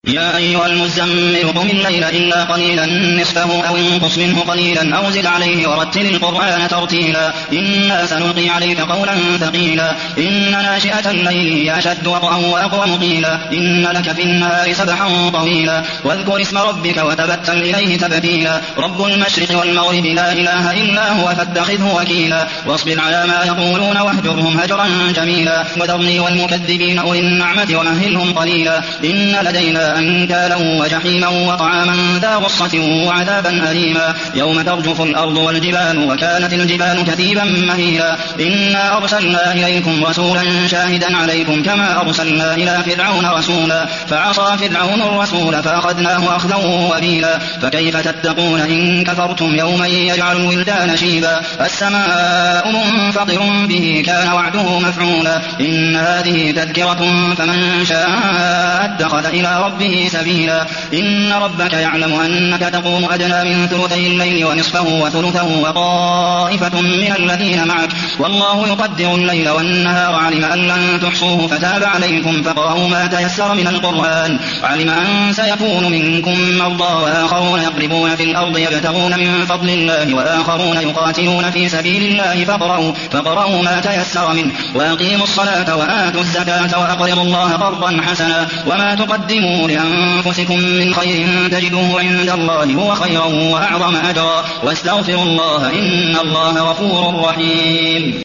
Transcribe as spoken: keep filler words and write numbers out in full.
يا أيها المزمل قم الليل إلا قليلا نصفه أو انقص منه قليلا أو زد عليه ورتل القرآن ترتيلا إنا سنلقي عليك قولا ثقيلا إن ناشئة الليل هي أشد وطئا وأقوم قيلا إن لك في النهار سبحا طويلا واذكر اسم ربك وتبتل إليه تبتيلا رب المشرق والمغرب لا إله إلا هو فاتخذه وكيلا واصبر على ما يقولون واهجرهم هجرا جميلا وذرني والمكذبين أولي النعمة ومهلهم قليلا إن لدينا أنكالا وجحيما وطعاما ذا غصة وعذابا أليما يوم ترجف الأرض والجبال وكانت الجبال كثيبا مهيلا إنا أرسلنا إليكم رسولا شاهدا عليكم كما أرسلنا إلى فرعون رسولا فعصى فرعون الرسول فأخذناه أخذا وبيلا فكيف تتقون إن كفرتم يوما يجعل الولدان شيبا السماء منفطر به كان وعده مفعولا إن هذه تذكرة فمن شاء اتخذ إلى ربه سبيلا إن ربك يعلم أنك تقوم أدنى من ثلثي الليل ونصفه وثلثه وطائفة من الذين معك والله يقدر الليل والنهار علم أن لن تحصوه فتاب عليكم فاقرؤوا ما تيسر من القرآن علم أن سيكون منكم مرضى وآخرون يضربون في الأرض يبتغون من فضل الله وآخرون يقاتلون في سبيل الله فاقرؤوا, فاقرؤوا ما تيسر منه وأقيموا الصلاة وآتوا الزكاة وأقرضوا الله قرضا حسنا وما تقدموا لأنفسكم من خير تجدوه عند الله هو خيرا وأعظم أجرا واستغفروا الله إن الله غفور رحيم.